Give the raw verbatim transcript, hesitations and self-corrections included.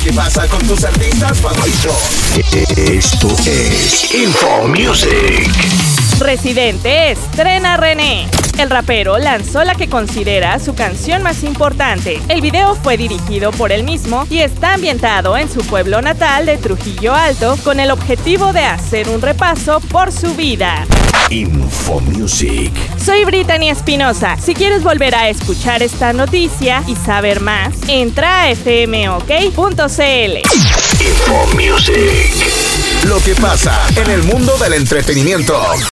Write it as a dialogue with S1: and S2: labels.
S1: que pasa con tus artistas favoritos.
S2: Esto es Info Music.
S3: Residente estrena René. El rapero lanzó la que considera su canción más importante. El video fue dirigido por él mismo y está ambientado en su pueblo natal de Trujillo Alto con el objetivo de hacer un repaso por su vida.
S2: Info Music.
S3: Soy Brittany Espinosa. Si quieres volver a escuchar esta noticia y saber más, entra a f m o k punto c l.
S2: Info Music.
S1: Lo que pasa en el mundo del entretenimiento.